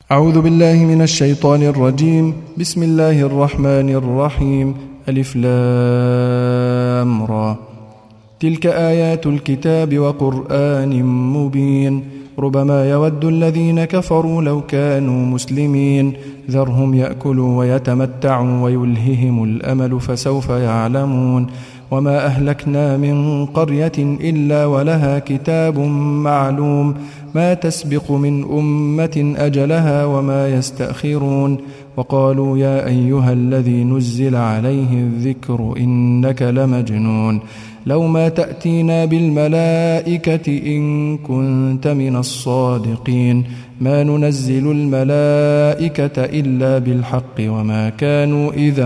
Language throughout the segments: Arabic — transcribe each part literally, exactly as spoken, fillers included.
أعوذ بالله من الشيطان الرجيم. بسم الله الرحمن الرحيم. ألف لام را. تلك آيات الكتاب وقرآن مبين. ربما يود الذين كفروا لو كانوا مسلمين. ذرهم يأكلوا ويتمتعوا ويلههم الأمل فسوف يعلمون. وما أهلكنا من قرية إلا ولها كتاب معلوم ما تسبق من أمة أجلها وما يستأخرون. وقالوا يا أيها الذي نزل عليه الذكر إنك لمجنون لو ما تأتينا بالملائكة إن كنت من الصادقين ما ننزل الملائكة إلا بالحق وما كانوا إذا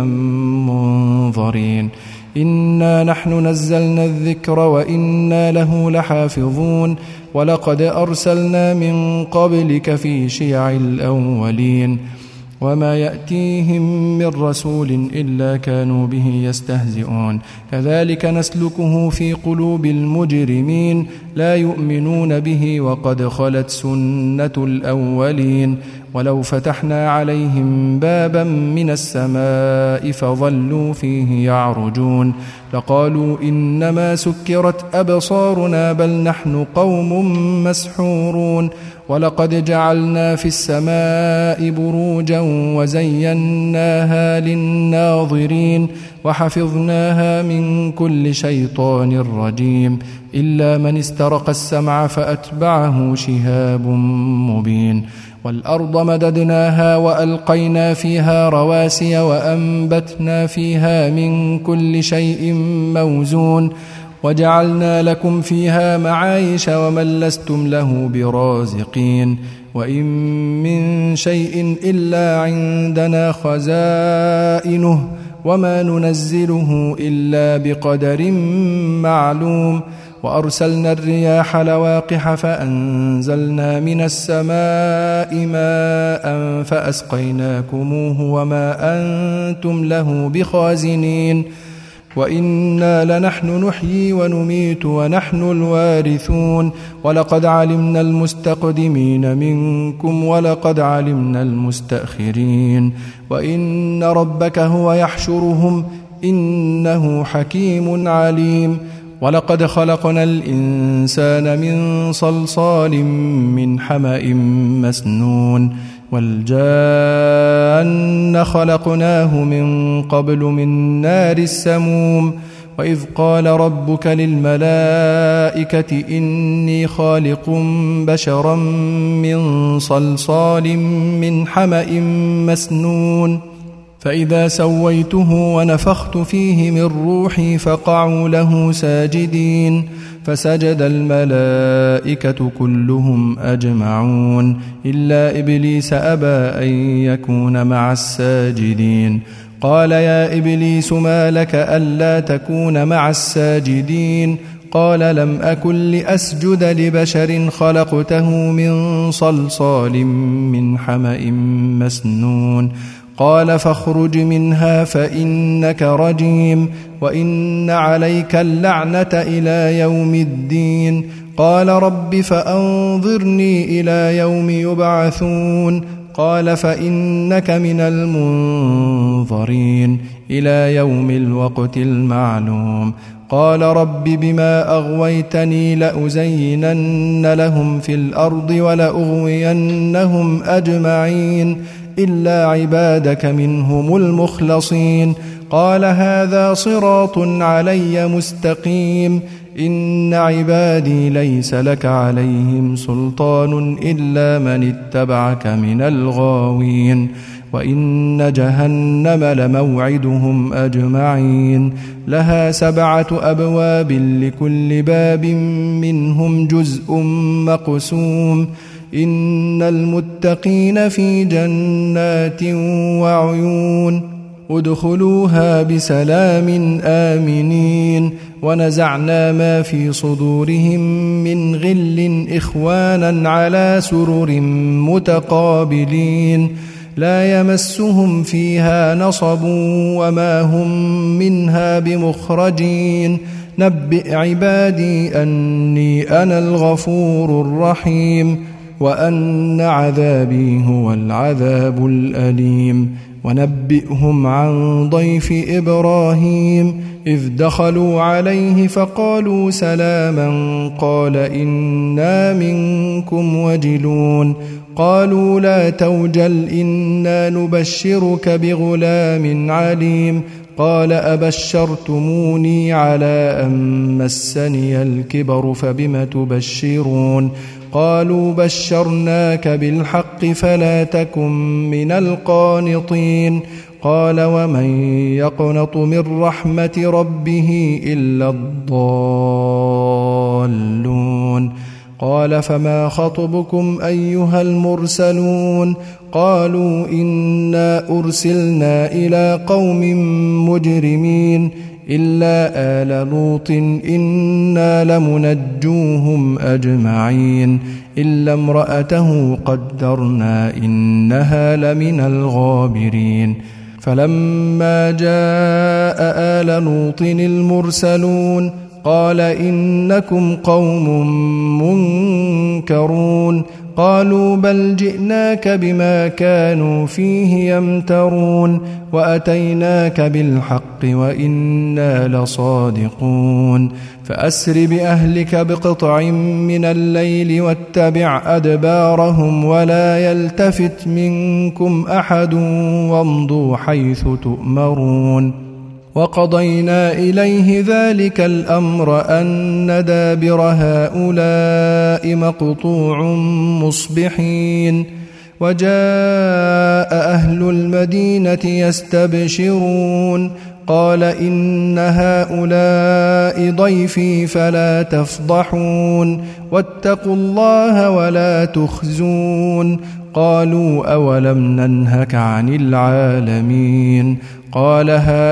منظرين. إنا نحن نزلنا الذكر وإنا له لحافظون. ولقد أرسلنا من قبلك في شيع الأولين وما يأتيهم من رسول إلا كانوا به يستهزئون. كذلك نسلكه في قلوب المجرمين لا يؤمنون به وقد خلت سنة الأولين. ولو فتحنا عليهم بابا من السماء فظلوا فيه يعرجون لقالوا إنما سكرت أبصارنا بل نحن قوم مسحورون. ولقد جعلنا في السماء بروجا وزيناها للناظرين وحفظناها من كل شيطان رجيم إلا من استرق السمع فأتبعه شهاب مبين. والأرض مددناها وألقينا فيها رواسي وأنبتنا فيها من كل شيء موزون وجعلنا لكم فيها معايش ومن لستم له برازقين. وإن من شيء إلا عندنا خزائنه وما ننزله إلا بقدر معلوم. وأرسلنا الرياح لواقح فأنزلنا من السماء ماء فأسقيناكموه وما أنتم له بخازنين. وإنا لنحن نحيي ونميت ونحن الوارثون. ولقد علمنا المستقدمين منكم ولقد علمنا المستأخرين. وإن ربك هو يحشرهم إنه حكيم عليم. ولقد خلقنا الإنسان من صلصال من حمأ مسنون والجان خلقناه من قبل من نار السموم. وإذ قال ربك للملائكة إني خالق بشرا من صلصال من حمأ مسنون فإذا سويته ونفخت فيه من روحي فقعوا له ساجدين فسجد الملائكة كلهم أجمعون إلا إبليس أبى أن يكون مع الساجدين. قال يا إبليس ما لك ألا تكون مع الساجدين؟ قال لم أكن لأسجد لبشر خلقته من صلصال من حمأ مسنون. قال فاخرج منها فإنك رجيم وإن عليك اللعنة إلى يوم الدين. قال رب فأنظرني إلى يوم يبعثون. قال فإنك من المنظرين إلى يوم الوقت المعلوم. قال رب بما أغويتني لأزينن لهم في الأرض ولأغوينهم أجمعين إلا عبادك منهم المخلصين. قال هذا صراط علي مستقيم. إن عبادي ليس لك عليهم سلطان إلا من اتبعك من الغاوين. وإن جهنم لموعدهم أجمعين لها سبعة أبواب لكل باب منهم جزء مقسوم. إن المتقين في جنات وعيون ادخلوها بسلام آمنين. ونزعنا ما في صدورهم من غل إخوانا على سرر متقابلين لا يمسهم فيها نصب وما هم منها بمخرجين. نبئ عبادي أني أنا الغفور الرحيم. وأن عذابي هو العذاب الأليم. ونبئهم عن ضيف إبراهيم إذ دخلوا عليه فقالوا سلاما قال إنا منكم وجلون قالوا لا توجل إنا نبشرك بغلام عليم قال أبشرتموني على أن مسني الكبر فبم تبشرون قالوا بشرناك بالحق فلا تكن من القانطين قال ومن يقنط من رحمة ربه إلا الضالون قال فما خطبكم أيها المرسلون قالوا إنا أرسلنا إلى قوم مجرمين إلا آل لوط إنا لمنجوهم أجمعين إلا امرأته قدرنا إنها لمن الغابرين فلما جاء آل لوط المرسلون قال إنكم قوم منكرون قالوا بل جئناك بما كانوا فيه يمترون وأتيناك بالحق وإنا لصادقون فأسر بأهلك بقطع من الليل واتبع أدبارهم ولا يلتفت منكم أحد وامضوا حيث تؤمرون وقضينا إليه ذلك الأمر أن دابر هؤلاء مقطوع مصبحين وجاء أهل المدينة يستبشرون قال إن هؤلاء ضيفي فلا تفضحون واتقوا الله ولا تخزون قالوا أولم ننهك عن العالمين قال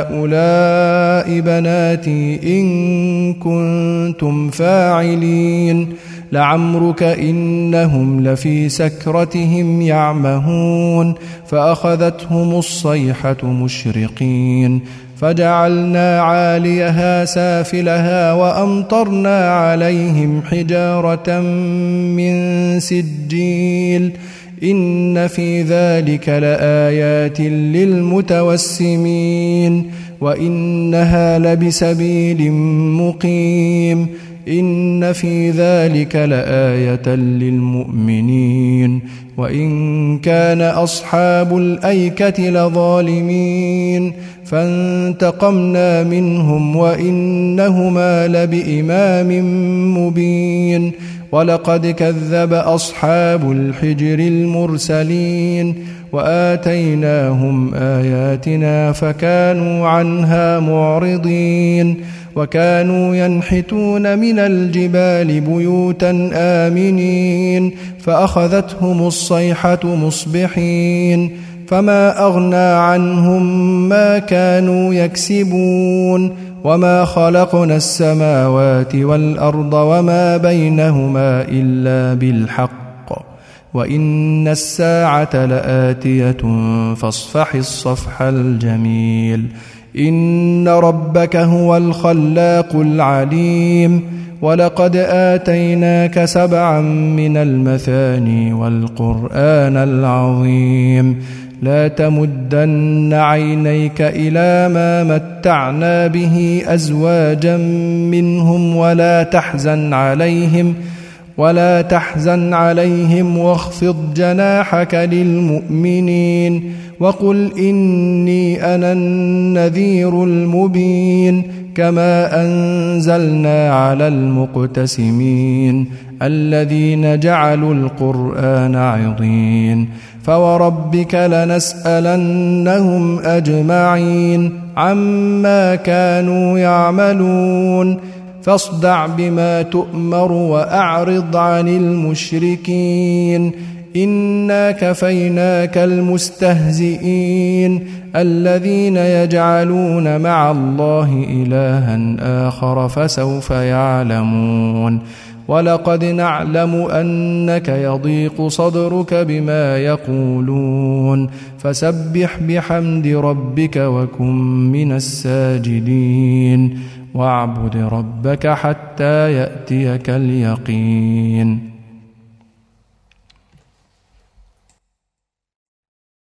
هؤلاء بناتي إن كنتم فاعلين لعمرك إنهم لفي سكرتهم يعمهون فأخذتهم الصيحة مشرقين فجعلنا عاليها سافلها وأمطرنا عليهم حجارة من سجيل إن في ذلك لآيات للمتوسمين وإنها لبسبيل مقيم إن في ذلك لآية للمؤمنين وإن كان أصحاب الأيكة لظالمين فانتقمنا منهم وإنهما لبإمام مبين ولقد كذب أصحاب الحجر المرسلين وآتيناهم آياتنا فكانوا عنها معرضين وكانوا ينحتون من الجبال بيوتا آمنين فأخذتهم الصيحة مصبحين فما أغنى عنهم ما كانوا يكسبون وما خلقنا السماوات والأرض وما بينهما إلا بالحق وإن الساعة لآتية فاصفح الصفح الجميل إن ربك هو الخلاق العليم ولقد آتيناك سبعا من المثاني والقرآن العظيم لا تمدن عينيك إلى ما متعنا به أزواجا منهم ولا تحزن عليهم ولا تحزن عليهم واخفض جناحك للمؤمنين وقل إني أنا النذير المبين كما أنزلنا على المقتسمين الذين جعلوا القرآن عضين فوربك لنسألنهم أجمعين عما كانوا يعملون فاصدع بما تؤمر وأعرض عن المشركين إنا كفيناك المستهزئين الذين يجعلون مع الله إلها آخر فسوف يعلمون ولقد نعلم أنك يضيق صدرك بما يقولون فسبح بحمد ربك وكن من الساجدين واعبد ربك حتى يأتيك اليقين